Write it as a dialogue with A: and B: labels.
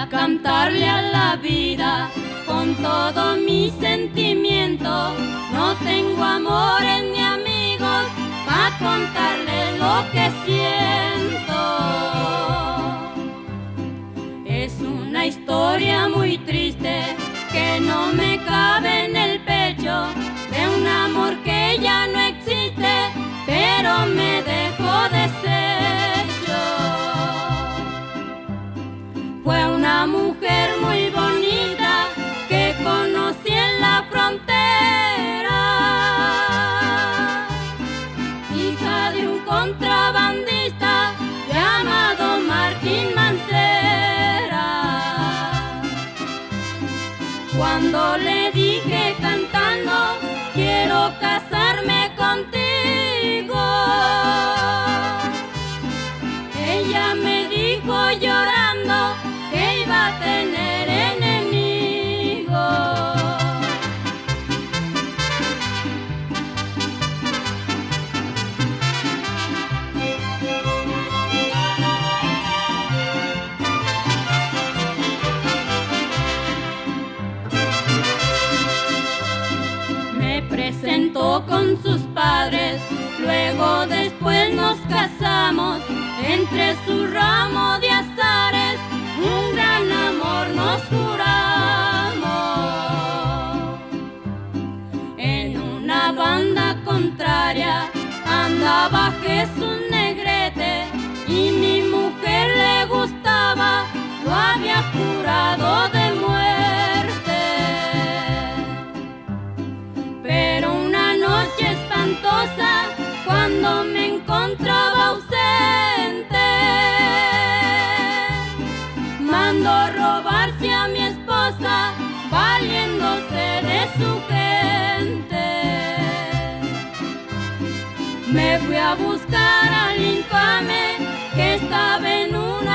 A: cantarle a la vida con todo mi sentimiento. No tengo amores ni amigos para contarle lo que siento. Es una historia muy triste que no me cabe en el pecho, de un amor que ya no existe, pero me dejó deshecho. Fue una mujer muy bonita que conocí en la frontera, hija de un contrabandista llamado Martín Mancera. Cuando le dije cantando, quiero casarme contigo, ella me dijo llorando que iba a tener enemigos. Me presentó con sus padres, luego después nos casamos. Entre su ramo de azares un gran amor nos juramos. En una banda contraria andaba Jesús Negrete y mi mujer le gustaba, lo había jurado de muerte. Pero una noche espantosa, cuando me encontraba ausente, mandó robarse a mi esposa, valiéndose de su gente. Me fui a buscar al infame que estaba en una